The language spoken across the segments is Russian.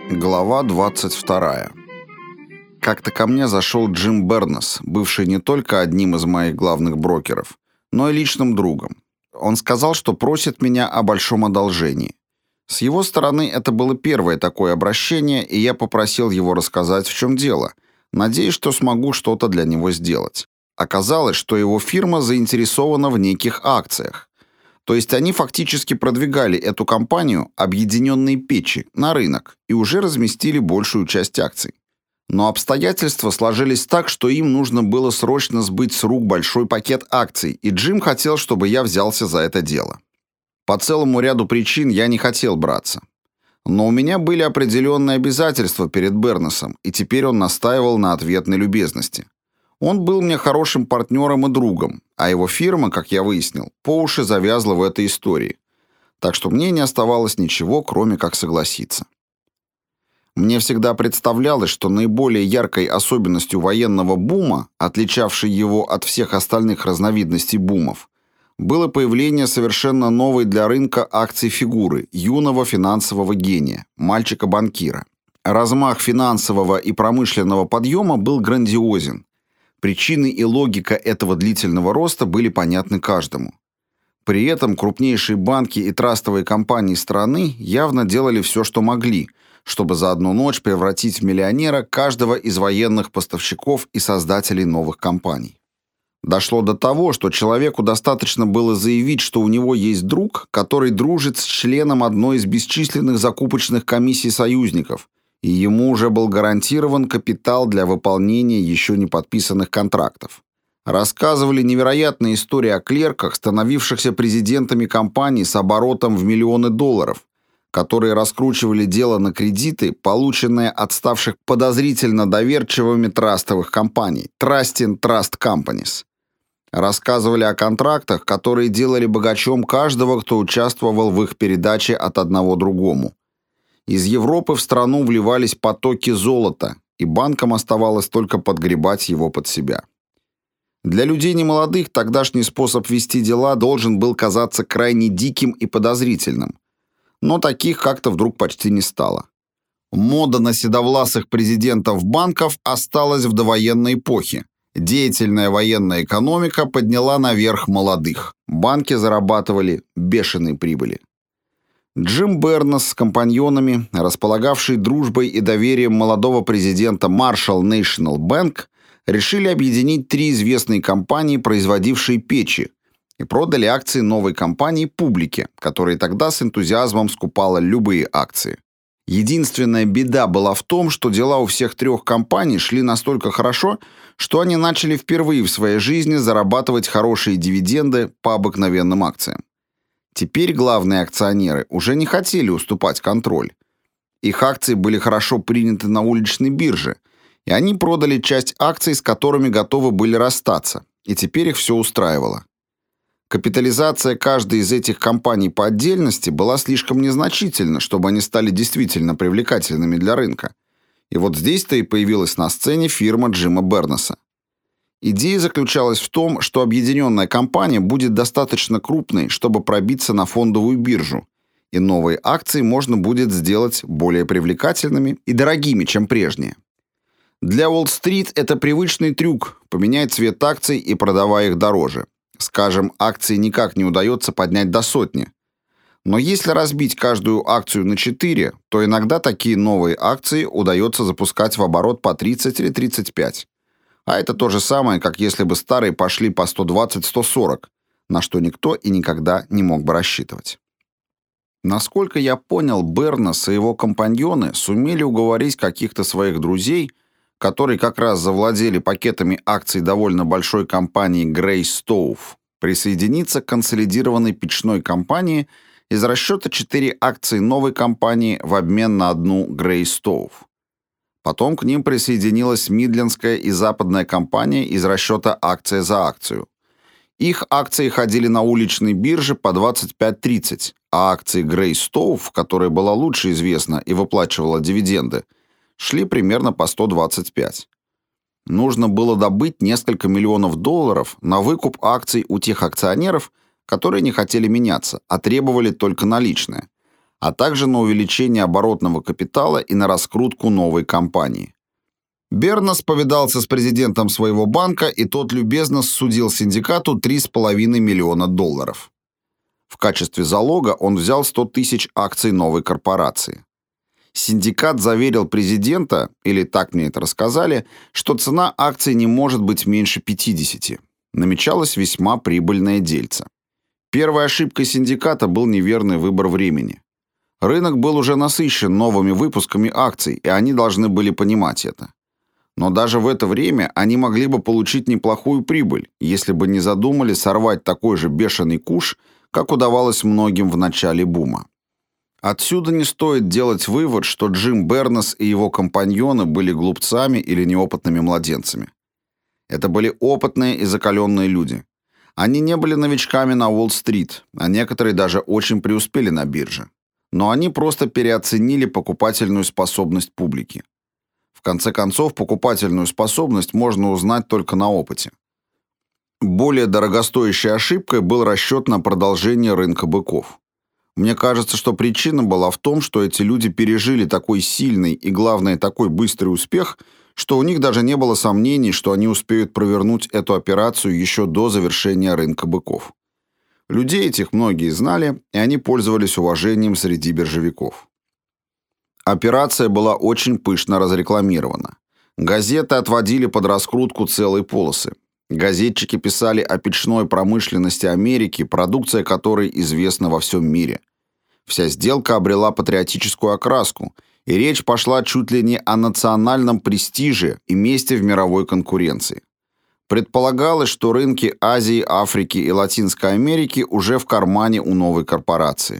Глава 22. Как-то ко мне зашел Джим Бернес, бывший не только одним из моих главных брокеров, но и личным другом. Он сказал, что просит меня о большом одолжении. С его стороны это было первое такое обращение, и я попросил его рассказать, в чем дело, надеясь, что смогу что-то для него сделать. Оказалось, что его фирма заинтересована в неких акциях. То есть они фактически продвигали эту компанию «Объединенные печи» на рынок и уже разместили большую часть акций. Но обстоятельства сложились так, что им нужно было срочно сбыть с рук большой пакет акций, и Джим хотел, чтобы я взялся за это дело. По целому ряду причин я не хотел браться. Но у меня были определенные обязательства перед Бернесом, и теперь он настаивал на ответной любезности. Он был мне хорошим партнером и другом, а его фирма, как я выяснил, по уши завязла в этой истории. Так что мне не оставалось ничего, кроме как согласиться. Мне всегда представлялось, что наиболее яркой особенностью военного бума, отличавшей его от всех остальных разновидностей бумов, было появление совершенно новой для рынка акций фигуры, юного финансового гения, мальчика-банкира. Размах финансового и промышленного подъема был грандиозен. Причины и логика этого длительного роста были понятны каждому. При этом крупнейшие банки и трастовые компании страны явно делали все, что могли, чтобы за одну ночь превратить в миллионера каждого из военных поставщиков и создателей новых компаний. Дошло до того, что человеку достаточно было заявить, что у него есть друг, который дружит с членом одной из бесчисленных закупочных комиссий союзников, и ему уже был гарантирован капитал для выполнения еще не подписанных контрактов. Рассказывали невероятные истории о клерках, становившихся президентами компаний с оборотом в миллионы долларов, которые раскручивали дело на кредиты, полученные от ставших подозрительно доверчивыми трастовых компаний Trusting Trust Companies. Рассказывали о контрактах, которые делали богачом каждого, кто участвовал в их передаче от одного другому. Из Европы в страну вливались потоки золота, и банкам оставалось только подгребать его под себя. Для людей немолодых тогдашний способ вести дела должен был казаться крайне диким и подозрительным. Но таких как-то вдруг почти не стало. Мода на седовласых президентов банков осталась в довоенной эпохе. Деятельная военная экономика подняла наверх молодых. Банки зарабатывали бешеные прибыли. Джим Бернес с компаньонами, располагавший дружбой и доверием молодого президента Marshall National Bank, решили объединить три известные компании, производившие печи, и продали акции новой компании публике, которая тогда с энтузиазмом скупала любые акции. Единственная беда была в том, что дела у всех трех компаний шли настолько хорошо, что они начали впервые в своей жизни зарабатывать хорошие дивиденды по обыкновенным акциям. Теперь главные акционеры уже не хотели уступать контроль. Их акции были хорошо приняты на уличной бирже, и они продали часть акций, с которыми готовы были расстаться, и теперь их все устраивало. Капитализация каждой из этих компаний по отдельности была слишком незначительна, чтобы они стали действительно привлекательными для рынка. И вот здесь-то и появилась на сцене фирма Джима Бернеса. Идея заключалась в том, что объединенная компания будет достаточно крупной, чтобы пробиться на фондовую биржу, и новые акции можно будет сделать более привлекательными и дорогими, чем прежние. Для Уолл-стрит это привычный трюк – поменять цвет акций и продавая их дороже. Скажем, акции никак не удается поднять до 100. Но если разбить каждую акцию на 4, то иногда такие новые акции удается запускать в оборот по 30 или 35. А это то же самое, как если бы старые пошли по 120-140, на что никто и никогда не мог бы рассчитывать. Насколько я понял, Бернес и его компаньоны сумели уговорить каких-то своих друзей, которые как раз завладели пакетами акций довольно большой компании Grey Stove, присоединиться к консолидированной печной компании из расчета 4 акции новой компании в обмен на одну Grey Stove. Потом к ним присоединилась Мидлендская и Западная компания из расчета акция за акцию. Их акции ходили на уличной бирже по 25-30, а акции Grey Stove, которая была лучше известна и выплачивала дивиденды, шли примерно по 125. Нужно было добыть несколько миллионов долларов на выкуп акций у тех акционеров, которые не хотели меняться, а требовали только наличные. а также на увеличение оборотного капитала и на раскрутку новой компании. Бернес повидался с президентом своего банка, и тот любезно ссудил синдикату $3,5 миллиона. В качестве залога он взял 100 тысяч акций новой корпорации. Синдикат заверил президента, или так мне это рассказали, что цена акций не может быть меньше 50. Намечалось весьма прибыльное дельце. Первой ошибкой синдиката был неверный выбор времени. Рынок был уже насыщен новыми выпусками акций, и они должны были понимать это. Но даже в это время они могли бы получить неплохую прибыль, если бы не задумали сорвать такой же бешеный куш, как удавалось многим в начале бума. Отсюда не стоит делать вывод, что Джим Бернес и его компаньоны были глупцами или неопытными младенцами. Это были опытные и закаленные люди. Они не были новичками на Уолл-стрит, а некоторые даже очень преуспели на бирже. Но они просто переоценили покупательную способность публики. В конце концов, покупательную способность можно узнать только на опыте. Более дорогостоящей ошибкой был расчет на продолжение рынка быков. Мне кажется, что причина была в том, что эти люди пережили такой сильный и, главное, такой быстрый успех, что у них даже не было сомнений, что они успеют провернуть эту операцию еще до завершения рынка быков. Людей этих многие знали, и они пользовались уважением среди биржевиков. Операция была очень пышно разрекламирована. Газеты отводили под раскрутку целые полосы. Газетчики писали о печной промышленности Америки, продукция которой известна во всем мире. Вся сделка обрела патриотическую окраску, и речь пошла чуть ли не о национальном престиже и месте в мировой конкуренции. Предполагалось, что рынки Азии, Африки и Латинской Америки уже в кармане у новой корпорации.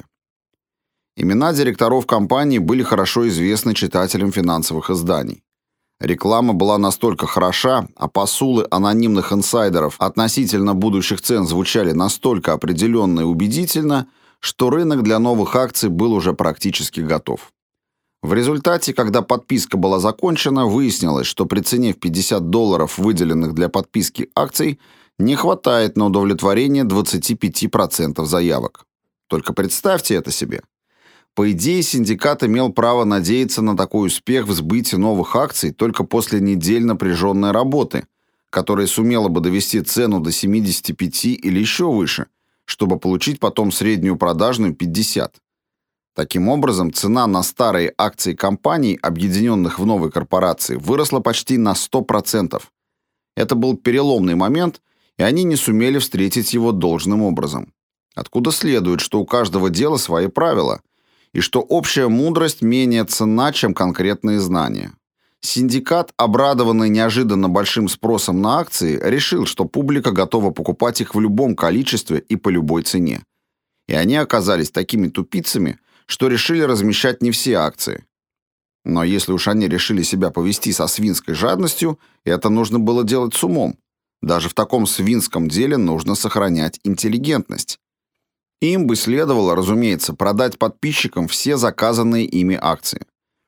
Имена директоров компании были хорошо известны читателям финансовых изданий. Реклама была настолько хороша, а посулы анонимных инсайдеров относительно будущих цен звучали настолько определенно и убедительно, что рынок для новых акций был уже практически готов. В результате, когда подписка была закончена, выяснилось, что при цене в $50, выделенных для подписки акций, не хватает на удовлетворение 25% заявок. Только представьте это себе. По идее, синдикат имел право надеяться на такой успех в сбытии новых акций только после недель напряженной работы, которая сумела бы довести цену до 75 или еще выше, чтобы получить потом среднюю продажную 50. Таким образом, цена на старые акции компаний, объединенных в новой корпорации, выросла почти на 100%. Это был переломный момент, и они не сумели встретить его должным образом. Откуда следует, что у каждого дела свои правила, и что общая мудрость менее ценна, чем конкретные знания. Синдикат, обрадованный неожиданно большим спросом на акции, решил, что публика готова покупать их в любом количестве и по любой цене. И они оказались такими тупицами, что решили размещать не все акции. Но если уж они решили себя повести со свинской жадностью, это нужно было делать с умом. Даже в таком свинском деле нужно сохранять интеллигентность. Им бы следовало, разумеется, продать подписчикам все заказанные ими акции.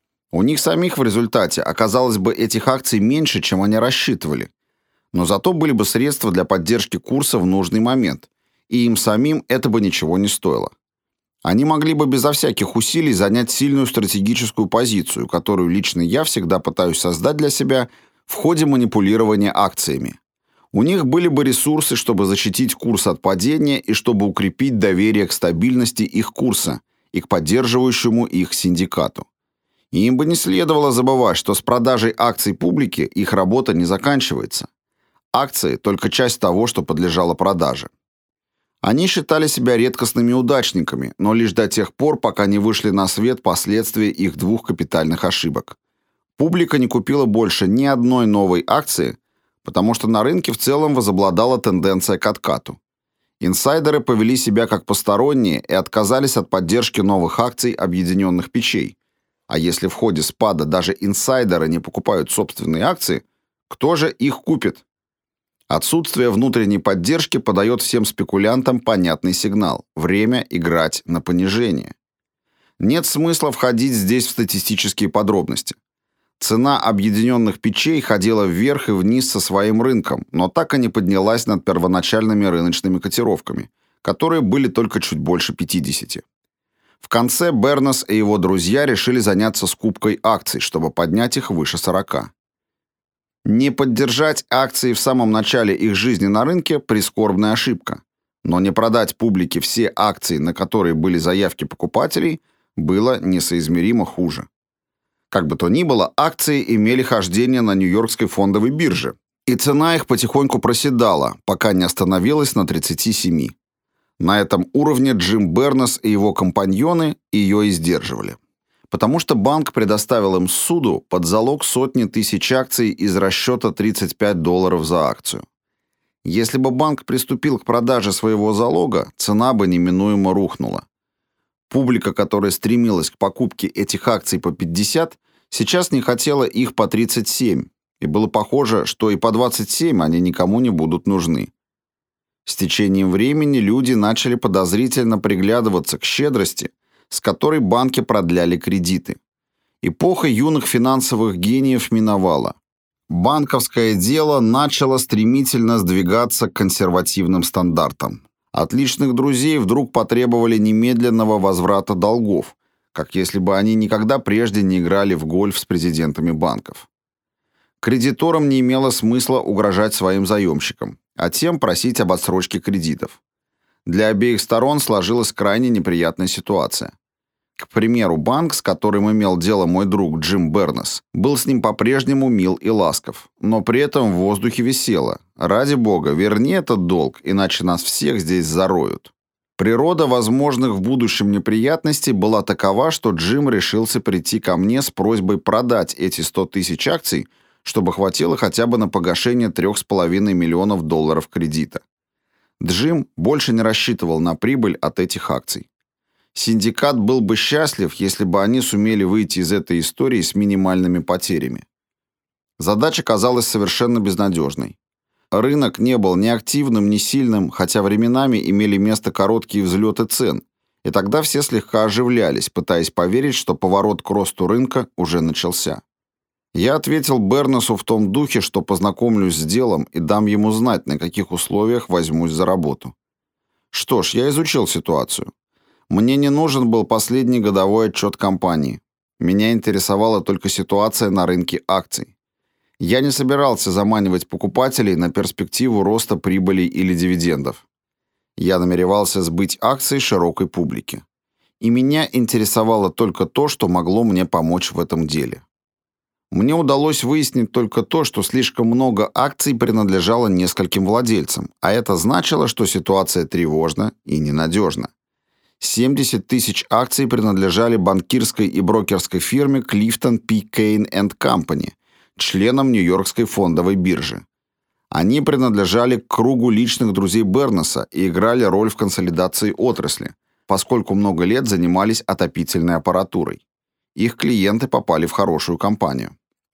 У них самих в результате оказалось бы этих акций меньше, чем они рассчитывали. Но зато были бы средства для поддержки курса в нужный момент, и им самим это бы ничего не стоило. Они могли бы безо всяких усилий занять сильную стратегическую позицию, которую лично я всегда пытаюсь создать для себя в ходе манипулирования акциями. У них были бы ресурсы, чтобы защитить курс от падения и чтобы укрепить доверие к стабильности их курса и к поддерживающему их синдикату. И им бы не следовало забывать, что с продажей акций публике их работа не заканчивается. Акции – только часть того, что подлежало продаже. Они считали себя редкостными удачниками, но лишь до тех пор, пока не вышли на свет последствия их двух капитальных ошибок. Публика не купила больше ни одной новой акции, потому что на рынке в целом возобладала тенденция к откату. Инсайдеры повели себя как посторонние и отказались от поддержки новых акций объединенных печей. А если в ходе спада даже инсайдеры не покупают собственные акции, кто же их купит? Отсутствие внутренней поддержки подает всем спекулянтам понятный сигнал – время играть на понижение. Нет смысла входить здесь в статистические подробности. Цена объединенных печей ходила вверх и вниз со своим рынком, но так и не поднялась над первоначальными рыночными котировками, которые были только чуть больше 50. В конце Бернес и его друзья решили заняться скупкой акций, чтобы поднять их выше 40. Не поддержать акции в самом начале их жизни на рынке – прискорбная ошибка. Но не продать публике все акции, на которые были заявки покупателей, было несоизмеримо хуже. Как бы то ни было, акции имели хождение на Нью-Йоркской фондовой бирже, и цена их потихоньку проседала, пока не остановилась на 37. На этом уровне Джим Бернес и его компаньоны ее и сдерживали. Потому что банк предоставил им суду под залог сотни тысяч акций из расчета $35 за акцию. Если бы банк приступил к продаже своего залога, цена бы неминуемо рухнула. Публика, которая стремилась к покупке этих акций по 50, сейчас не хотела их по 37, и было похоже, что и по 27 они никому не будут нужны. С течением времени люди начали подозрительно приглядываться к щедрости, с которой банки продляли кредиты. Эпоха юных финансовых гениев миновала. Банковское дело начало стремительно сдвигаться к консервативным стандартам. От личных друзей вдруг потребовали немедленного возврата долгов, как если бы они никогда прежде не играли в гольф с президентами банков. Кредиторам не имело смысла угрожать своим заемщикам, а тем просить об отсрочке кредитов. Для обеих сторон сложилась крайне неприятная ситуация. К примеру, банк, с которым имел дело мой друг Джим Бернес, был с ним по-прежнему мил и ласков, но при этом в воздухе висело: «Ради бога, верни этот долг, иначе нас всех здесь зароют». Природа возможных в будущем неприятностей была такова, что Джим решился прийти ко мне с просьбой продать эти 100 тысяч акций, чтобы хватило хотя бы на погашение $3,5 миллионов кредита. Джим больше не рассчитывал на прибыль от этих акций. Синдикат был бы счастлив, если бы они сумели выйти из этой истории с минимальными потерями. Задача казалась совершенно безнадежной. Рынок не был ни активным, ни сильным, хотя временами имели место короткие взлеты цен, и тогда все слегка оживлялись, пытаясь поверить, что поворот к росту рынка уже начался. Я ответил Бернесу в том духе, что познакомлюсь с делом и дам ему знать, на каких условиях возьмусь за работу. Что ж, я изучил ситуацию. Мне не нужен был последний годовой отчет компании. Меня интересовала только ситуация на рынке акций. Я не собирался заманивать покупателей на перспективу роста прибылей или дивидендов. Я намеревался сбыть акции широкой публике. И меня интересовало только то, что могло мне помочь в этом деле. Мне удалось выяснить только то, что слишком много акций принадлежало нескольким владельцам, а это значило, что ситуация тревожна и ненадежна. 70 тысяч акций принадлежали банкирской и брокерской фирме Clifton P. Kane & Company, членам Нью-Йоркской фондовой биржи. Они принадлежали к кругу личных друзей Бернеса и играли роль в консолидации отрасли, поскольку много лет занимались отопительной аппаратурой. Их клиенты попали в хорошую компанию.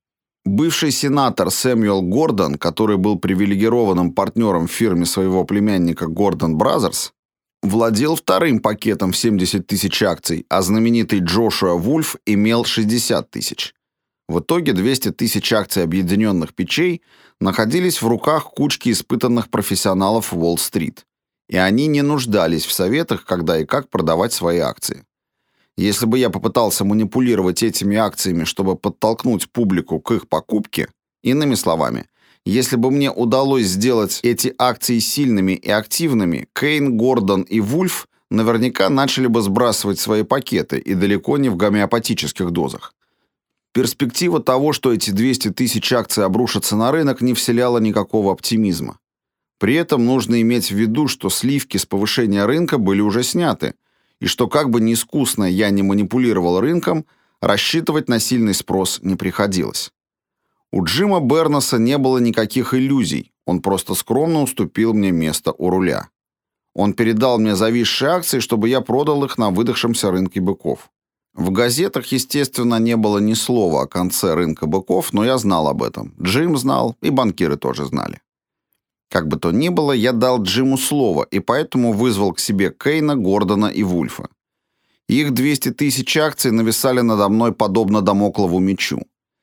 Бывший сенатор Сэмюэл Гордон, который был привилегированным партнером в фирме своего племянника Гордон Бразерс, владел вторым пакетом в 70 тысяч акций, а знаменитый Джошуа Вульф имел 60 тысяч. В итоге 200 тысяч акций объединенных печей находились в руках кучки испытанных профессионалов Уолл-стрит, и они не нуждались в советах, когда и как продавать свои акции. Если бы я попытался манипулировать этими акциями, чтобы подтолкнуть публику к их покупке, иными словами, если бы мне удалось сделать эти акции сильными и активными, Кейн, Гордон и Вульф наверняка начали бы сбрасывать свои пакеты, и далеко не в гомеопатических дозах. Перспектива того, что эти 200 тысяч акций обрушатся на рынок, не вселяла никакого оптимизма. При этом нужно иметь в виду, что сливки с повышения рынка были уже сняты, и что как бы ни искусно я не манипулировал рынком, рассчитывать на сильный спрос не приходилось. У Джима Бернеса не было никаких иллюзий, он просто скромно уступил мне место у руля. Он передал мне зависшие акции, чтобы я продал их на выдохшемся рынке быков. В газетах, естественно, не было ни слова о конце рынка быков, но я знал об этом. Джим знал, и банкиры тоже знали. Как бы то ни было, я дал Джиму слово, и поэтому вызвал к себе Кейна, Гордона и Вульфа. Их 200 тысяч акций нависали надо мной подобно дамоклову мечу.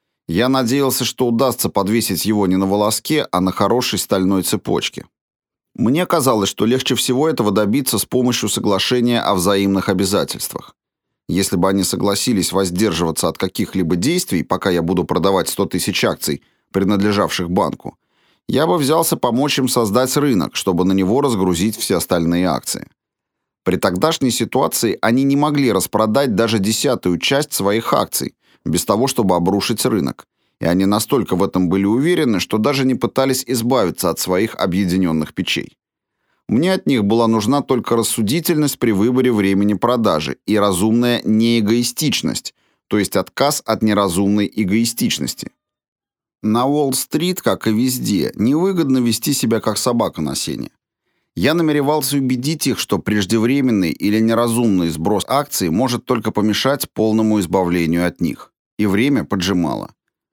Я надеялся, что удастся подвесить его не на волоске, а на хорошей стальной цепочке. Мне казалось, что легче всего этого добиться с помощью соглашения о взаимных обязательствах. Если бы они согласились воздерживаться от каких-либо действий, пока я буду продавать 100 тысяч акций, принадлежавших банку, я бы взялся помочь им создать рынок, чтобы на него разгрузить все остальные акции. При тогдашней ситуации они не могли распродать даже 10-ую часть своих акций, без того, чтобы обрушить рынок, и они настолько в этом были уверены, что даже не пытались избавиться от своих объединенных печей. Мне от них была нужна только рассудительность при выборе времени продажи и разумная неэгоистичность, то есть отказ от неразумной эгоистичности. На Уолл-стрит, как и везде, невыгодно вести себя как собака на сене. Я намеревался убедить их, что преждевременный или неразумный сброс акций может только помешать полному избавлению от них. И время поджимало.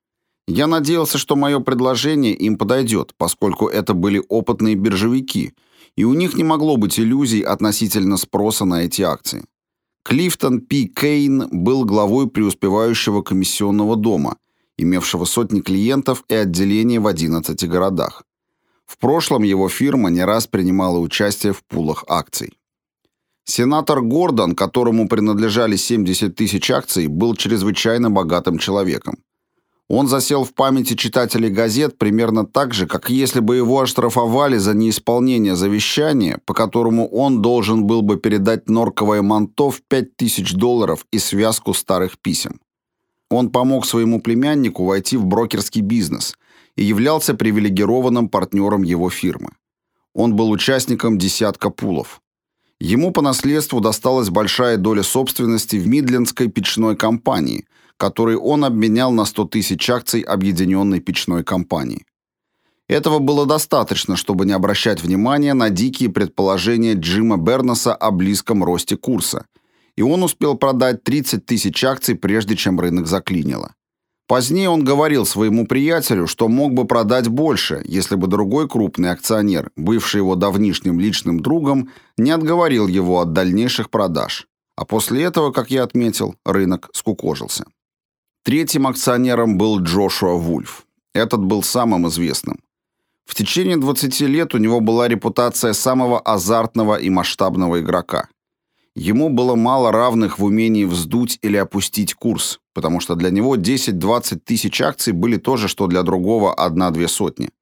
Я надеялся, что мое предложение им подойдет, поскольку это были опытные биржевики, и у них не могло быть иллюзий относительно спроса на эти акции. Клифтон П. Кейн был главой преуспевающего комиссионного дома, имевшего сотни клиентов и отделений в 11 городах. В прошлом его фирма не раз принимала участие в пулах акций. Сенатор Гордон, которому принадлежали 70 тысяч акций, был чрезвычайно богатым человеком. Он засел в памяти читателей газет примерно так же, как если бы его оштрафовали за неисполнение завещания, по которому он должен был бы передать норковое манто в $5000 и связку старых писем. Он помог своему племяннику войти в брокерский бизнес и являлся привилегированным партнером его фирмы. Он был участником десятка пулов. Ему по наследству досталась большая доля собственности в Мидлендской печной компании, который он обменял на 100 тысяч акций объединенной печной компании. Этого было достаточно, чтобы не обращать внимания на дикие предположения Джима Бернеса о близком росте курса, и он успел продать 30 тысяч акций, прежде чем рынок заклинило. Позднее он говорил своему приятелю, что мог бы продать больше, если бы другой крупный акционер, бывший его давнишним личным другом, не отговорил его от дальнейших продаж. А после этого, как я отметил, рынок скукожился. Третьим акционером был Джошуа Вульф. Этот был самым известным. В течение 20 лет у него была репутация самого азартного и масштабного игрока. Ему было мало равных в умении вздуть или опустить курс, потому что для него 10-20 тысяч акций были то же, что для другого 1-2 сотни.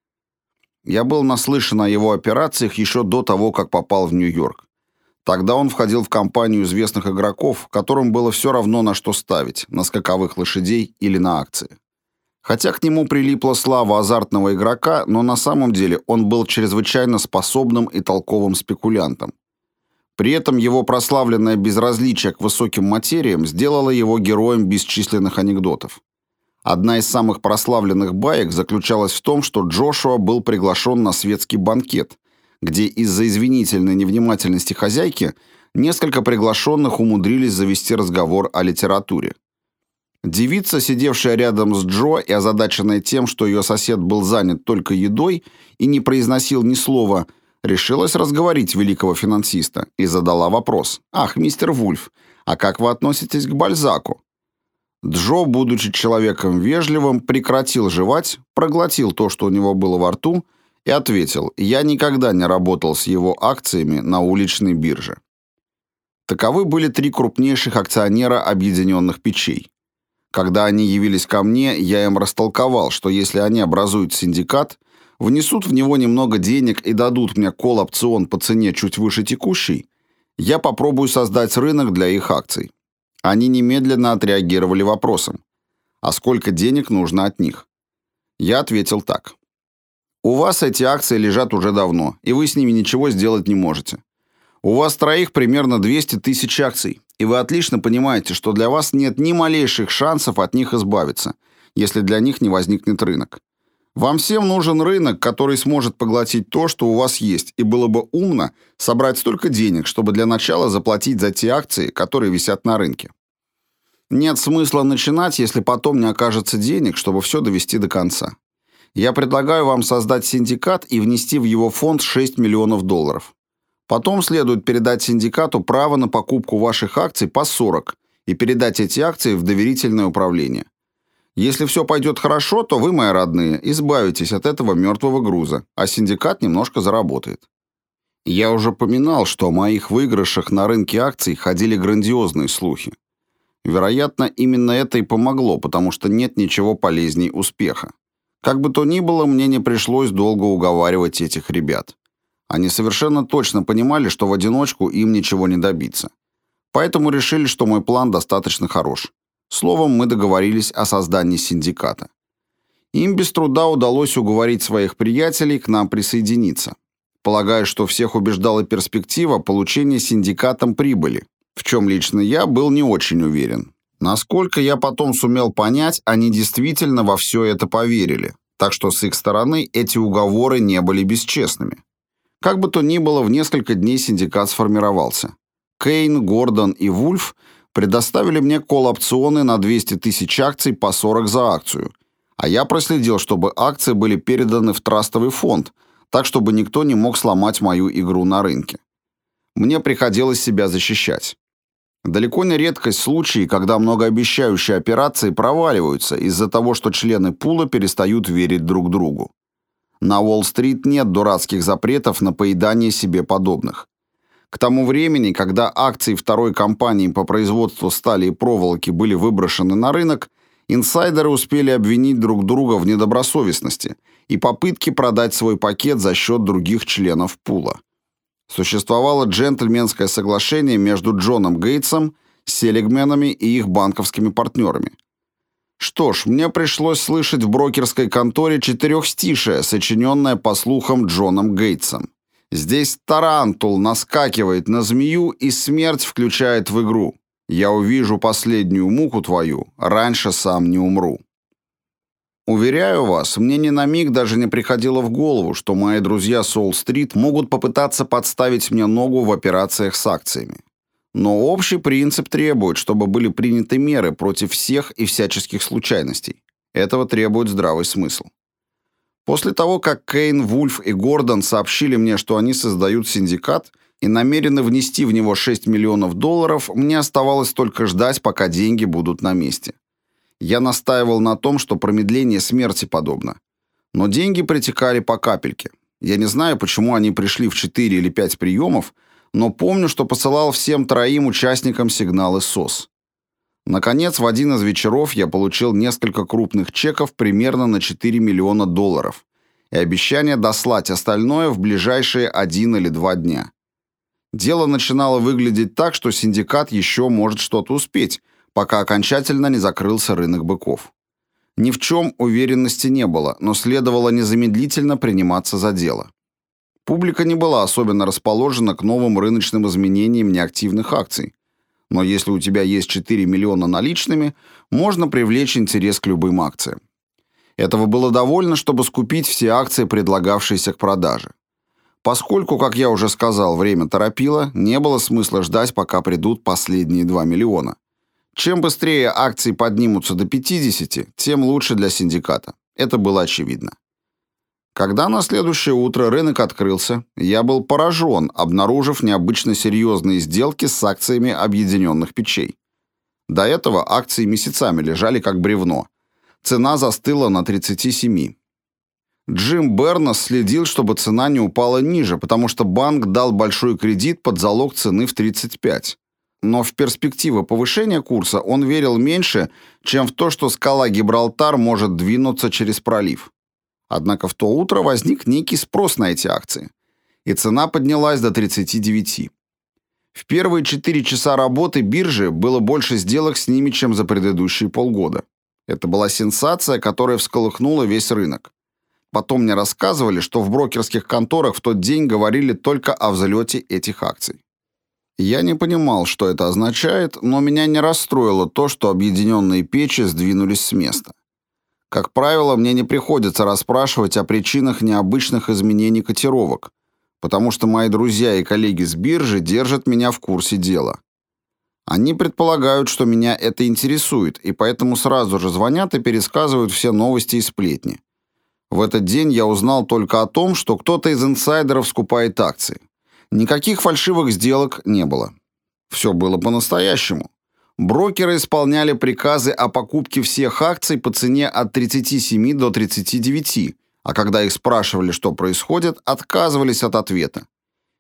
Я был наслышан о его операциях еще до того, как попал в Нью-Йорк. Тогда он входил в компанию известных игроков, которым было все равно на что ставить, на скаковых лошадей или на акции. Хотя к нему прилипла слава азартного игрока, но на самом деле он был чрезвычайно способным и толковым спекулянтом. При этом его прославленное безразличие к высоким материям сделало его героем бесчисленных анекдотов. Одна из самых прославленных баек заключалась в том, что Джошуа был приглашен на светский банкет, где из-за извинительной невнимательности хозяйки несколько приглашенных умудрились завести разговор о литературе. Девица, сидевшая рядом с Джо и озадаченная тем, что ее сосед был занят только едой и не произносил ни слова, решилась разговорить великого финансиста и задала вопрос: «Ах, мистер Вульф, а как вы относитесь к Бальзаку?» Джо, будучи человеком вежливым, прекратил жевать, проглотил то, что у него было во рту, и ответил: «Я никогда не работал с его акциями на уличной бирже». Таковы были 3 крупнейших акционера объединенных печей. Когда они явились ко мне, я им растолковал, что если они образуют синдикат, внесут в него немного денег и дадут мне колл-опцион по цене чуть выше текущей, я попробую создать рынок для их акций. Они немедленно отреагировали вопросом: а сколько денег нужно от них? Я ответил так: у вас эти акции лежат уже давно, и вы с ними ничего сделать не можете. У вас троих примерно 200 тысяч акций, и вы отлично понимаете, что для вас нет ни малейших шансов от них избавиться, если для них не возникнет рынок. Вам всем нужен рынок, который сможет поглотить то, что у вас есть, и было бы умно собрать столько денег, чтобы для начала заплатить за те акции, которые висят на рынке. Нет смысла начинать, если потом не окажется денег, чтобы все довести до конца. Я предлагаю вам создать синдикат и внести в его фонд $6 миллионов. Потом следует передать синдикату право на покупку ваших акций по 40 и передать эти акции в доверительное управление. Если все пойдет хорошо, то вы, мои родные, избавитесь от этого мертвого груза, а синдикат немножко заработает. Я уже поминал, что о моих выигрышах на рынке акций ходили грандиозные слухи. Вероятно, именно это и помогло, потому что нет ничего полезней успеха. Как бы то ни было, мне не пришлось долго уговаривать этих ребят. Они совершенно точно понимали, что в одиночку им ничего не добиться. Поэтому решили, что мой план достаточно хорош. Словом, мы договорились о создании синдиката. Им без труда удалось уговорить своих приятелей к нам присоединиться. Полагаю, что всех убеждала перспектива получения синдикатом прибыли, в чем лично я был не очень уверен. Насколько я потом сумел понять, они действительно во все это поверили, так что с их стороны эти уговоры не были бесчестными. Как бы то ни было, в несколько дней синдикат сформировался. Кейн, Гордон и Вульф предоставили мне колл-опционы на 200 тысяч акций по 40 за акцию, а я проследил, чтобы акции были переданы в трастовый фонд, так чтобы никто не мог сломать мою игру на рынке. Мне приходилось себя защищать. Далеко не редкость случаи, когда многообещающие операции проваливаются из-за того, что члены пула перестают верить друг другу. На Уолл-стрит нет дурацких запретов на поедание себе подобных. К тому времени, когда акции второй компании по производству стали и проволоки были выброшены на рынок, инсайдеры успели обвинить друг друга в недобросовестности и попытке продать свой пакет за счет других членов пула. Существовало джентльменское соглашение между Джоном Гейтсом, Селигменами и их банковскими партнерами. Что ж, мне пришлось слышать в брокерской конторе четырехстишее, сочиненное по слухам Джоном Гейтсом. Здесь тарантул наскакивает на змею и смерть включает в игру. Я увижу последнюю муку твою, раньше сам не умру. Уверяю вас, мне ни на миг даже не приходило в голову, что мои друзья с Уолл-стрит могут попытаться подставить мне ногу в операциях с акциями. Но общий принцип требует, чтобы были приняты меры против всех и всяческих случайностей. Этого требует здравый смысл. После того, как Кейн, Вульф и Гордон сообщили мне, что они создают синдикат и намерены внести в него $6 миллионов, мне оставалось только ждать, пока деньги будут на месте. Я настаивал на том, что промедление смерти подобно. Но деньги притекали по капельке. Я не знаю, почему они пришли в 4 или 5 приемов, но помню, что посылал всем троим участникам сигналы СОС. Наконец, в один из вечеров я получил несколько крупных чеков примерно на $4 миллиона и обещание дослать остальное в ближайшие 1 или 2 дня. Дело начинало выглядеть так, что синдикат еще может что-то успеть, пока окончательно не закрылся рынок быков. Ни в чем уверенности не было, но следовало незамедлительно приниматься за дело. Публика не была особенно расположена к новым рыночным изменениям неактивных акций. Но если у тебя есть 4 миллиона наличными, можно привлечь интерес к любым акциям. Этого было довольно, чтобы скупить все акции, предлагавшиеся к продаже. Поскольку, как я уже сказал, время торопило, не было смысла ждать, пока придут последние 2 миллиона. Чем быстрее акции поднимутся до 50, тем лучше для синдиката. Это было очевидно. Когда на следующее утро рынок открылся, я был поражен, обнаружив необычно серьезные сделки с акциями объединенных печей. До этого акции месяцами лежали как бревно. Цена застыла на 37. Джим Бернес следил, чтобы цена не упала ниже, потому что банк дал большой кредит под залог цены в 35. Но в перспективы повышения курса он верил меньше, чем в то, что скала Гибралтар может двинуться через пролив. Однако в то утро возник некий спрос на эти акции, и цена поднялась до 39. В первые 4 часа работы биржи было больше сделок с ними, чем за предыдущие полгода. Это была сенсация, которая всколыхнула весь рынок. Потом мне рассказывали, что в брокерских конторах в тот день говорили только о взлете этих акций. Я не понимал, что это означает, но меня не расстроило то, что объединенные печи сдвинулись с места. Как правило, мне не приходится расспрашивать о причинах необычных изменений котировок, потому что мои друзья и коллеги с биржи держат меня в курсе дела. Они предполагают, что меня это интересует, и поэтому сразу же звонят и пересказывают все новости и сплетни. В этот день я узнал только о том, что кто-то из инсайдеров скупает акции. Никаких фальшивых сделок не было. Все было по-настоящему. Брокеры исполняли приказы о покупке всех акций по цене от 37 до 39, а когда их спрашивали, что происходит, отказывались от ответа.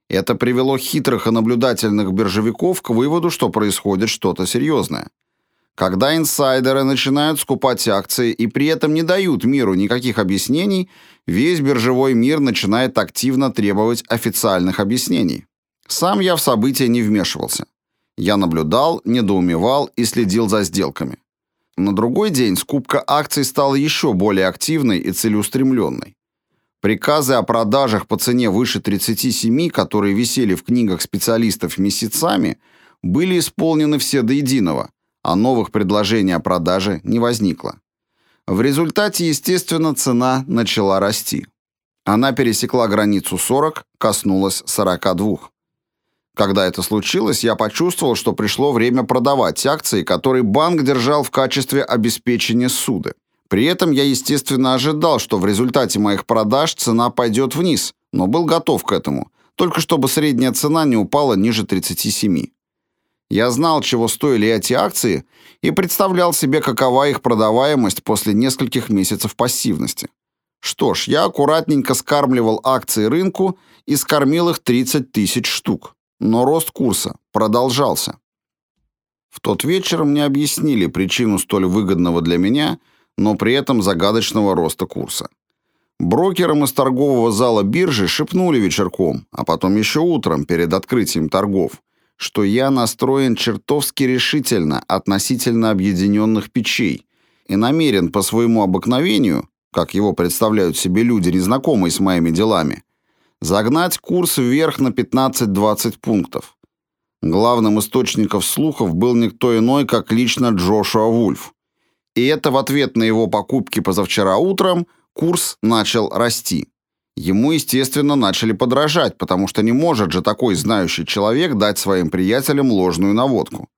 Это привело хитрых и наблюдательных биржевиков к выводу, что происходит что-то серьезное. Когда инсайдеры начинают скупать акции и при этом не дают миру никаких объяснений, весь биржевой мир начинает активно требовать официальных объяснений. Сам я в события не вмешивался. Я наблюдал, недоумевал и следил за сделками. На другой день скупка акций стала еще более активной и целеустремленной. Приказы о продажах по цене выше 37, которые висели в книгах специалистов месяцами, были исполнены все до единого, а новых предложений о продаже не возникло. В результате, естественно, цена начала расти. Она пересекла границу 40, коснулась 42. Когда это случилось, я почувствовал, что пришло время продавать акции, которые банк держал в качестве обеспечения суды. При этом я, естественно, ожидал, что в результате моих продаж цена пойдет вниз, но был готов к этому, только чтобы средняя цена не упала ниже 37. Я знал, чего стоили эти акции, и представлял себе, какова их продаваемость после нескольких месяцев пассивности. Что ж, я аккуратненько скармливал акции рынку и скормил их 30 тысяч штук. Но рост курса продолжался. В тот вечер мне объяснили причину столь выгодного для меня, но при этом загадочного роста курса. Брокерам из торгового зала биржи шепнули вечерком, а потом еще утром перед открытием торгов, что я настроен чертовски решительно относительно объединенных печей и намерен по своему обыкновению, как его представляют себе люди, незнакомые с моими делами, загнать курс вверх на 15-20 пунктов. Главным источником слухов был никто иной, как лично Джошуа Вульф. И это в ответ на его покупки позавчера утром курс начал расти. Ему, естественно, начали подражать, потому что не может же такой знающий человек дать своим приятелям ложную наводку.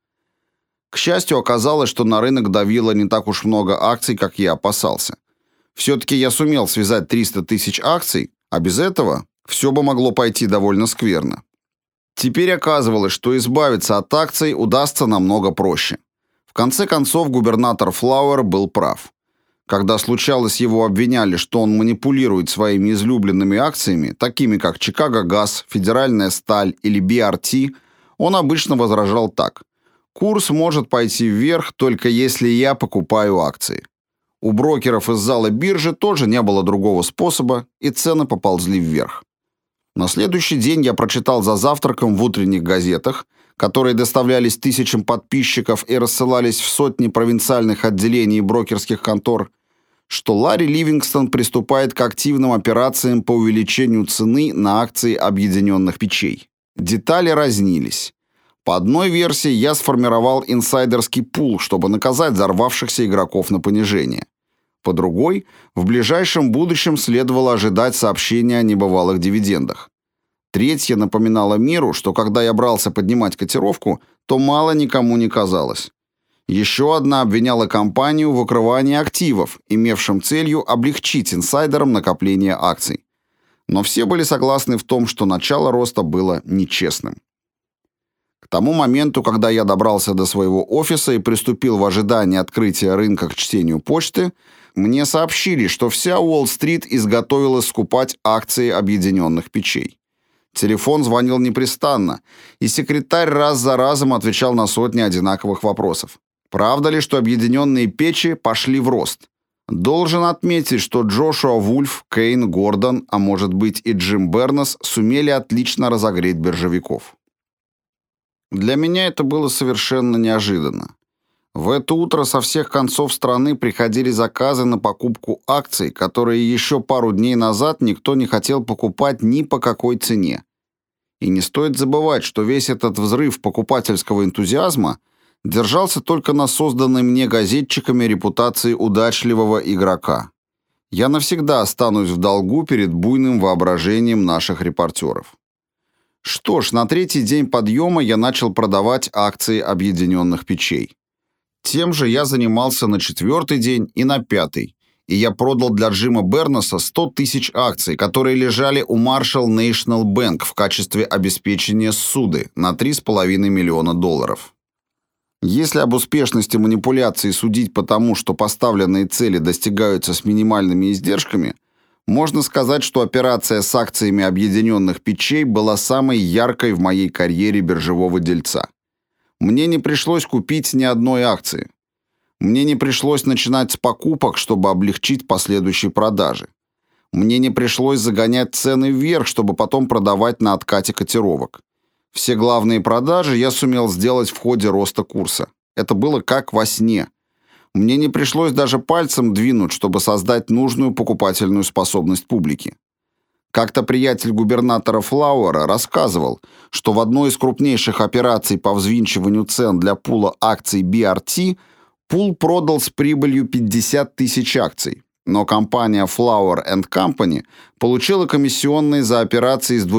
К счастью, оказалось, что на рынок давило не так уж много акций, как я опасался. Все-таки я сумел связать 300 тысяч акций, а без этого все бы могло пойти довольно скверно. Теперь оказывалось, что избавиться от акций удастся намного проще. В конце концов, губернатор Флауэр был прав. Когда случалось, его обвиняли, что он манипулирует своими излюбленными акциями, такими как Чикаго Газ, Федеральная Сталь или BRT, он обычно возражал так: «Курс может пойти вверх, только если я покупаю акции». У брокеров из зала биржи тоже не было другого способа, и цены поползли вверх. На следующий день я прочитал за завтраком в утренних газетах, которые доставлялись тысячам подписчиков и рассылались в сотни провинциальных отделений брокерских контор, что Ларри Ливингстон приступает к активным операциям по увеличению цены на акции объединенных печей. Детали разнились. По одной версии, я сформировал инсайдерский пул, чтобы наказать взорвавшихся игроков на понижение. По другой, в ближайшем будущем следовало ожидать сообщения о небывалых дивидендах. Третья напоминала миру, что когда я брался поднимать котировку, то мало никому не казалось. Еще одна обвиняла компанию в укрывании активов, имевшим целью облегчить инсайдерам накопление акций. Но все были согласны в том, что начало роста было нечестным. К тому моменту, когда я добрался до своего офиса и приступил в ожидании открытия рынка к чтению почты, мне сообщили, что вся Уолл-стрит изготовилась скупать акции объединенных печей. Телефон звонил непрестанно, и секретарь раз за разом отвечал на сотни одинаковых вопросов. Правда ли, что объединенные печи пошли в рост? Должен отметить, что Джошуа Вульф, Кейн Гордон, а может быть и Джим Бернес сумели отлично разогреть биржевиков. Для меня это было совершенно неожиданно. В это утро со всех концов страны приходили заказы на покупку акций, которые еще пару дней назад никто не хотел покупать ни по какой цене. И не стоит забывать, что весь этот взрыв покупательского энтузиазма держался только на созданной мне газетчиками репутации удачливого игрока. Я навсегда останусь в долгу перед буйным воображением наших репортеров. Что ж, на третий день подъема я начал продавать акции объединенных печей. Тем же я занимался на четвертый день и на пятый, и я продал для Джима Бернеса 100 тысяч акций, которые лежали у Marshall National Bank в качестве обеспечения ссуды на $3,5 миллиона. Если об успешности манипуляции судить по тому, что поставленные цели достигаются с минимальными издержками, Можно сказать, что операция с акциями объединенных печей была самой яркой в моей карьере биржевого дельца. Мне не пришлось купить ни одной акции. Мне не пришлось начинать с покупок, чтобы облегчить последующие продажи. Мне не пришлось загонять цены вверх, чтобы потом продавать на откате котировок. Все главные продажи я сумел сделать в ходе роста курса. Это было как во сне. Мне не пришлось даже пальцем двинуть, чтобы создать нужную покупательную способность публики. Как-то приятель губернатора Флауэра рассказывал, что в одной из крупнейших операций по взвинчиванию цен для пула акций BRT пул продал с прибылью 50 тысяч акций, но компания Flower & Company получила комиссионные за операции с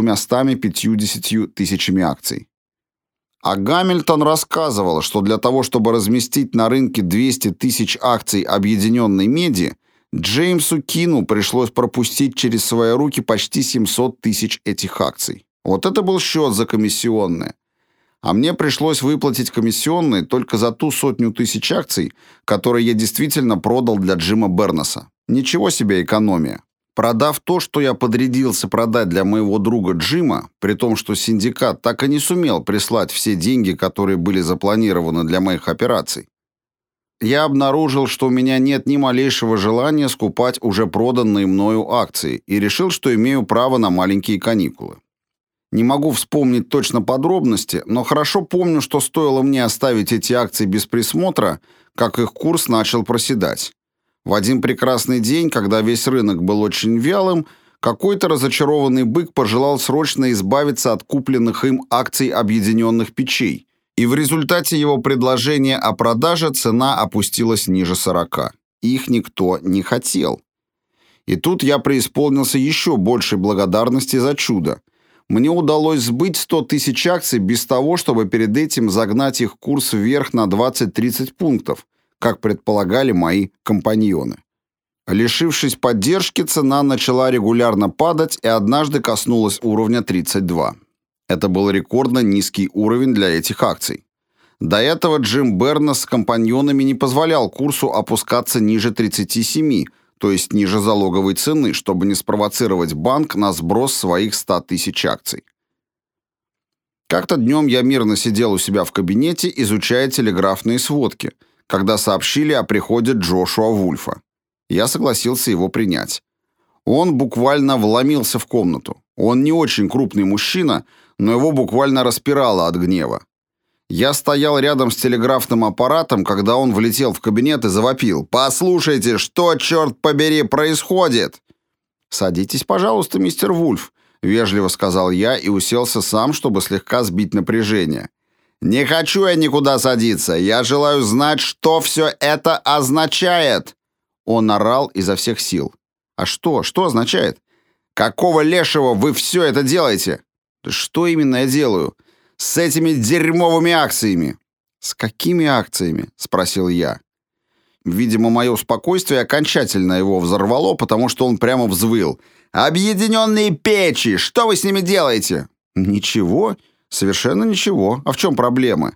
250 тысячами акций. А Гамильтон рассказывал, что для того, чтобы разместить на рынке 200 тысяч акций объединенной меди, Джеймсу Кину пришлось пропустить через свои руки почти 700 тысяч этих акций. Вот это был счет за комиссионные. А мне пришлось выплатить комиссионные только за ту 100 тысяч акций, которые я действительно продал для Джима Бернеса. Ничего себе экономия. Продав то, что я подрядился продать для моего друга Джима, при том, что синдикат так и не сумел прислать все деньги, которые были запланированы для моих операций, я обнаружил, что у меня нет ни малейшего желания скупать уже проданные мною акции и решил, что имею право на маленькие каникулы. Не могу вспомнить точно подробности, но хорошо помню, что стоило мне оставить эти акции без присмотра, как их курс начал проседать. В один прекрасный день, когда весь рынок был очень вялым, какой-то разочарованный бык пожелал срочно избавиться от купленных им акций объединенных печей, и в результате его предложения о продаже цена опустилась ниже 40. Их никто не хотел. И тут я преисполнился еще большей благодарности за чудо. Мне удалось сбыть 100 тысяч акций без того, чтобы перед этим загнать их курс вверх на 20-30 пунктов, как предполагали мои компаньоны. Лишившись поддержки, цена начала регулярно падать и однажды коснулась уровня 32. Это был рекордно низкий уровень для этих акций. До этого Джим Бернес с компаньонами не позволял курсу опускаться ниже 37, то есть ниже залоговой цены, чтобы не спровоцировать банк на сброс своих 100 тысяч акций. Как-то днем я мирно сидел у себя в кабинете, изучая телеграфные сводки, когда сообщили о приходе Джошуа Вульфа. Я согласился его принять. Он буквально вломился в комнату. Он не очень крупный мужчина, но его буквально распирало от гнева. Я стоял рядом с телеграфным аппаратом, когда он влетел в кабинет и завопил: «Послушайте, что, черт побери, происходит?» «Садитесь, пожалуйста, мистер Вульф», — вежливо сказал я и уселся сам, чтобы слегка сбить напряжение. «Не хочу я никуда садиться. Я желаю знать, что все это означает!» Он орал изо всех сил. «А что? Что означает?» «Какого лешего вы все это делаете?» «Что именно я делаю?» «С этими дерьмовыми акциями». «С какими акциями?» — спросил я. Видимо, мое спокойствие окончательно его взорвало, потому что он прямо взвыл. «Объединенные печи! Что вы с ними делаете?» «Ничего. Совершенно ничего. А в чем проблема?»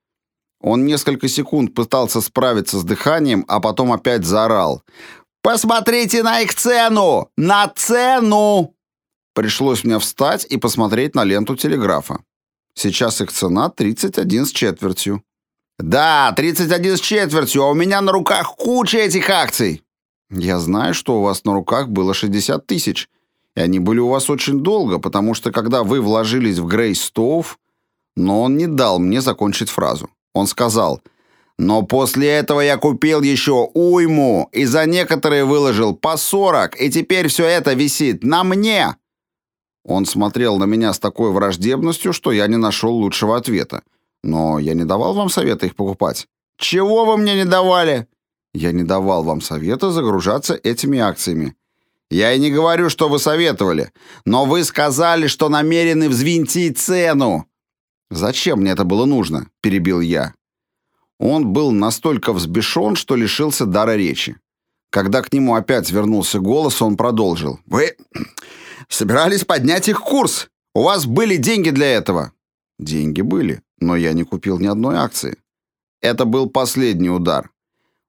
Он несколько секунд пытался справиться с дыханием, а потом опять заорал: «Посмотрите на их цену! На цену!» Пришлось мне встать и посмотреть на ленту телеграфа. Сейчас их цена 31 с четвертью. «Да, 31 с четвертью, а у меня на руках куча этих акций!» «Я знаю, что у вас на руках было 60 тысяч, и они были у вас очень долго, потому что когда вы вложились в Грейс Стоув...» Но он не дал мне закончить фразу. Он сказал: «Но после этого я купил еще уйму, и за некоторые выложил по 40, и теперь все это висит на мне!» Он смотрел на меня с такой враждебностью, что я не нашел лучшего ответа. «Но я не давал вам совета их покупать». «Чего вы мне не давали?» «Я не давал вам совета загружаться этими акциями». «Я и не говорю, что вы советовали, но вы сказали, что намерены взвинтить цену». «Зачем мне это было нужно?» – перебил я. Он был настолько взбешен, что лишился дара речи. Когда к нему опять вернулся голос, он продолжил: «Вы собирались поднять их курс? У вас были деньги для этого?» «Деньги были, но я не купил ни одной акции». Это был последний удар.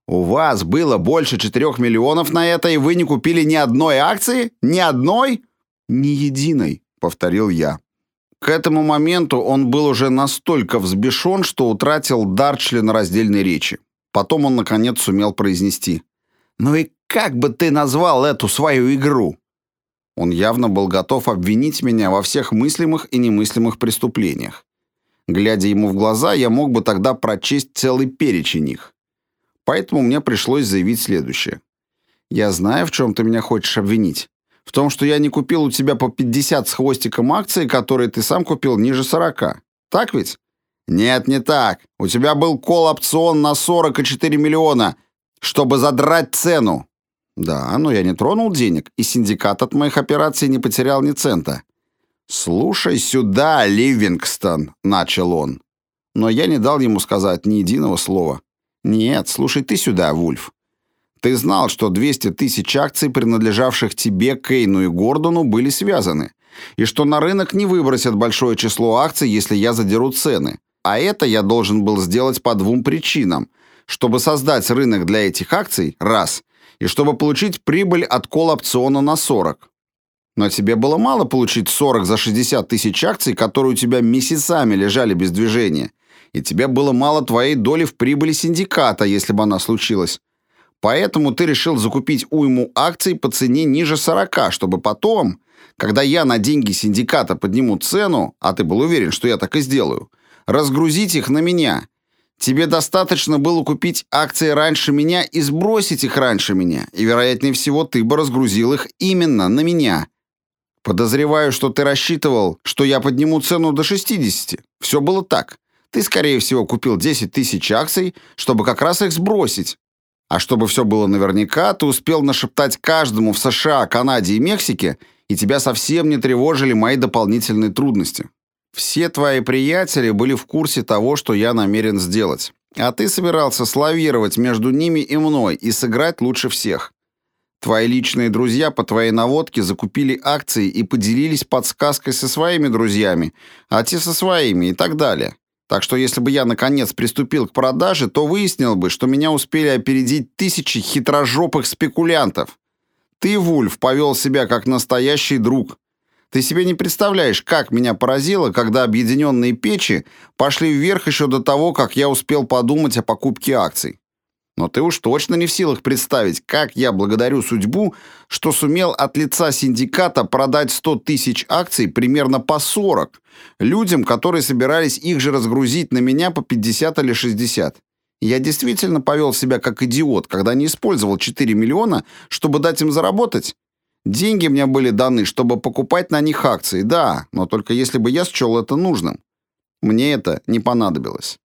У вас было больше 4 миллионов на это, и вы не купили ни одной акции? Ни одной? Ни единой, повторил я. К этому моменту он был уже настолько взбешен, что утратил дар членораздельной речи. Потом он, наконец, сумел произнести: «Ну и как бы ты назвал эту свою игру?» Он явно был готов обвинить меня во всех мыслимых и немыслимых преступлениях. Глядя ему в глаза, я мог бы тогда прочесть целый перечень их. Поэтому мне пришлось заявить следующее. «Я знаю, в чем ты меня хочешь обвинить. В том, что я не купил у тебя по 50 с хвостиком акций, которые ты сам купил ниже 40. Так ведь?» «Нет, не так. У тебя был колл-опцион на 44 миллиона, чтобы задрать цену». «Да, но я не тронул денег, и синдикат от моих операций не потерял ни цента». «Слушай сюда, Ливингстон», — начал он. Но я не дал ему сказать ни единого слова. «Нет, слушай ты сюда, Вульф. Ты знал, что 200 тысяч акций, принадлежавших тебе, Кейну и Гордону, были связаны, и что на рынок не выбросят большое число акций, если я задеру цены. А это я должен был сделать по 2 причинам. Чтобы создать рынок для этих акций, раз, и чтобы получить прибыль от колл-опциона на 40. Но тебе было мало получить 40 за 60 тысяч акций, которые у тебя месяцами лежали без движения. И тебе было мало твоей доли в прибыли синдиката, если бы она случилась. Поэтому ты решил закупить уйму акций по цене ниже 40, чтобы потом, когда я на деньги синдиката подниму цену, а ты был уверен, что я так и сделаю, разгрузить их на меня. Тебе достаточно было купить акции раньше меня и сбросить их раньше меня, и, вероятнее всего, ты бы разгрузил их именно на меня. Подозреваю, что ты рассчитывал, что я подниму цену до 60. Все было так. Ты, скорее всего, купил 10 тысяч акций, чтобы как раз их сбросить. А чтобы все было наверняка, ты успел нашептать каждому в США, Канаде и Мексике, и тебя совсем не тревожили мои дополнительные трудности. Все твои приятели были в курсе того, что я намерен сделать. А ты собирался славировать между ними и мной и сыграть лучше всех. Твои личные друзья по твоей наводке закупили акции и поделились подсказкой со своими друзьями, а те со своими и так далее. Так что если бы я, наконец, приступил к продаже, то выяснил бы, что меня успели опередить тысячи хитрожопых спекулянтов. Ты, Вульф, повел себя как настоящий друг. Ты себе не представляешь, как меня поразило, когда объединенные печи пошли вверх еще до того, как я успел подумать о покупке акций. Но ты уж точно не в силах представить, как я благодарю судьбу, что сумел от лица синдиката продать 100 тысяч акций примерно по 40 людям, которые собирались их же разгрузить на меня по 50 или 60. Я действительно повел себя как идиот, когда не использовал 4 миллиона, чтобы дать им заработать. Деньги мне были даны, чтобы покупать на них акции, да, но только если бы я счел это нужным. Мне это не понадобилось.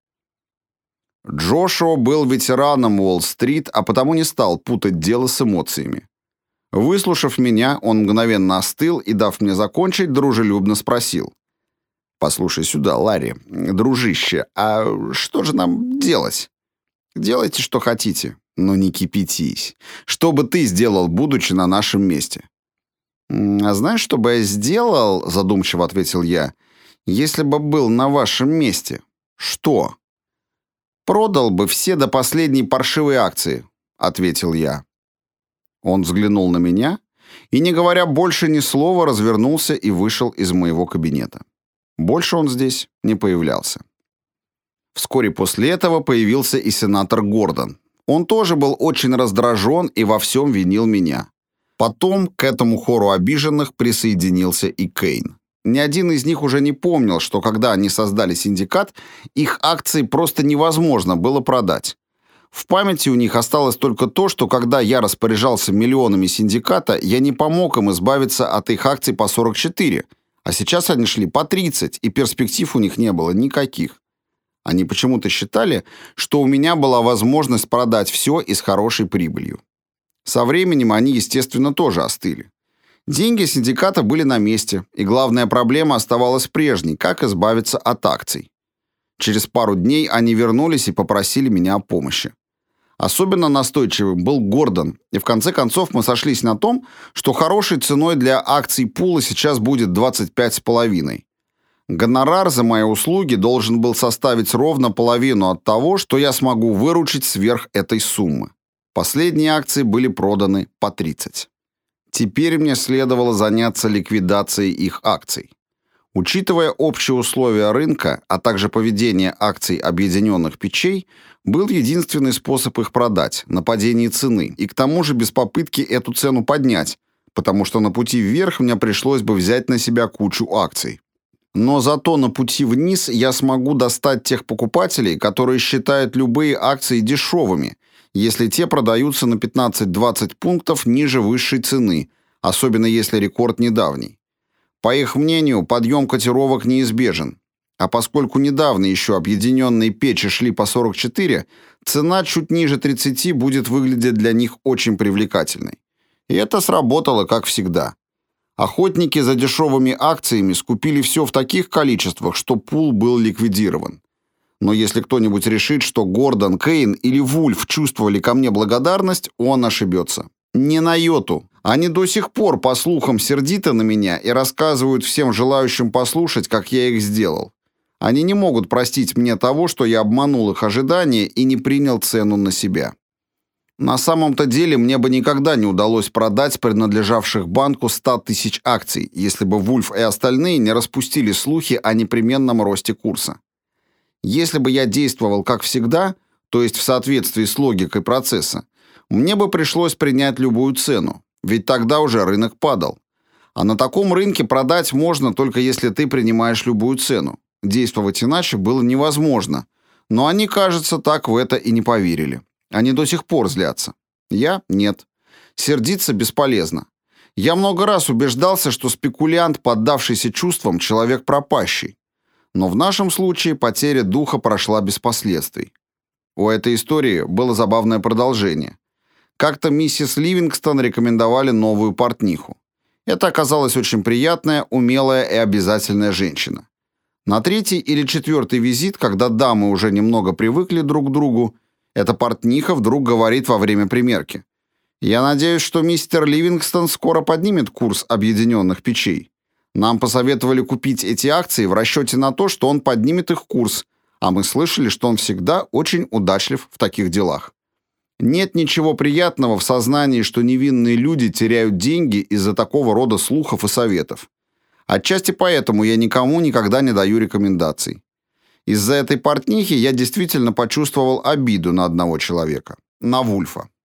Джошуа был ветераном Уолл-стрит, а потому не стал путать дело с эмоциями. Выслушав меня, он мгновенно остыл и, дав мне закончить, дружелюбно спросил. «Послушай сюда, Ларри, дружище, а что же нам делать?» «Делайте, что хотите, но не кипятись. Что бы ты сделал, будучи на нашем месте?» «А знаешь, что бы я сделал?» — задумчиво ответил я. «Если бы был на вашем месте». «Что?» «Продал бы все до последней паршивой акции», — ответил я. Он взглянул на меня и, не говоря больше ни слова, развернулся и вышел из моего кабинета. Больше он здесь не появлялся. Вскоре после этого появился и сенатор Гордон. Он тоже был очень раздражен и во всем винил меня. Потом к этому хору обиженных присоединился и Кейн. Ни один из них уже не помнил, что когда они создали синдикат, их акции просто невозможно было продать. В памяти у них осталось только то, что когда я распоряжался миллионами синдиката, я не помог им избавиться от их акций по 44, а сейчас они шли по 30, и перспектив у них не было никаких. Они почему-то считали, что у меня была возможность продать все и с хорошей прибылью. Со временем они, естественно, тоже остыли. Деньги синдиката были на месте, и главная проблема оставалась прежней – как избавиться от акций. Через пару дней они вернулись и попросили меня о помощи. Особенно настойчивым был Гордон, и в конце концов мы сошлись на том, что хорошей ценой для акций пула сейчас будет 25,5. Гонорар за мои услуги должен был составить ровно половину от того, что я смогу выручить сверх этой суммы. Последние акции были проданы по 30. Теперь мне следовало заняться ликвидацией их акций. Учитывая общие условия рынка, а также поведение акций объединенных печей, был единственный способ их продать – на падении цены, и к тому же без попытки эту цену поднять, потому что на пути вверх мне пришлось бы взять на себя кучу акций. Но зато на пути вниз я смогу достать тех покупателей, которые считают любые акции дешевыми, если те продаются на 15-20 пунктов ниже высшей цены, особенно если рекорд недавний. По их мнению, подъем котировок неизбежен. А поскольку недавно еще объединенные печи шли по 44, цена чуть ниже 30 будет выглядеть для них очень привлекательной. И это сработало, как всегда. Охотники за дешевыми акциями скупили все в таких количествах, что пул был ликвидирован. Но если кто-нибудь решит, что Гордон, Кейн или Вульф чувствовали ко мне благодарность, он ошибется. Не на йоту. Они до сих пор, по слухам, сердиты на меня и рассказывают всем желающим послушать, как я их сделал. Они не могут простить мне того, что я обманул их ожидания и не принял цену на себя. На самом-то деле мне бы никогда не удалось продать принадлежавших банку 100 тысяч акций, если бы Вульф и остальные не распустили слухи о непременном росте курса. Если бы я действовал как всегда, то есть в соответствии с логикой процесса, мне бы пришлось принять любую цену, ведь тогда уже рынок падал. А на таком рынке продать можно только если ты принимаешь любую цену. Действовать иначе было невозможно, но они, кажется, так в это и не поверили. Они до сих пор злятся. Я – нет. Сердиться бесполезно. Я много раз убеждался, что спекулянт, поддавшийся чувствам, человек пропащий. Но в нашем случае потеря духа прошла без последствий. У этой истории было забавное продолжение. Как-то миссис Ливингстон рекомендовали новую портниху. Это оказалась очень приятная, умелая и обязательная женщина. На 3-й или 4-й визит, когда дамы уже немного привыкли друг к другу, эта портниха вдруг говорит во время примерки: «Я надеюсь, что мистер Ливингстон скоро поднимет курс объединенных печей. Нам посоветовали купить эти акции в расчете на то, что он поднимет их курс, а мы слышали, что он всегда очень удачлив в таких делах. Нет ничего приятного в сознании, что невинные люди теряют деньги из-за такого рода слухов и советов. Отчасти поэтому я никому никогда не даю рекомендаций. Из-за этой портнихи я действительно почувствовал обиду на одного человека, на Вульфа.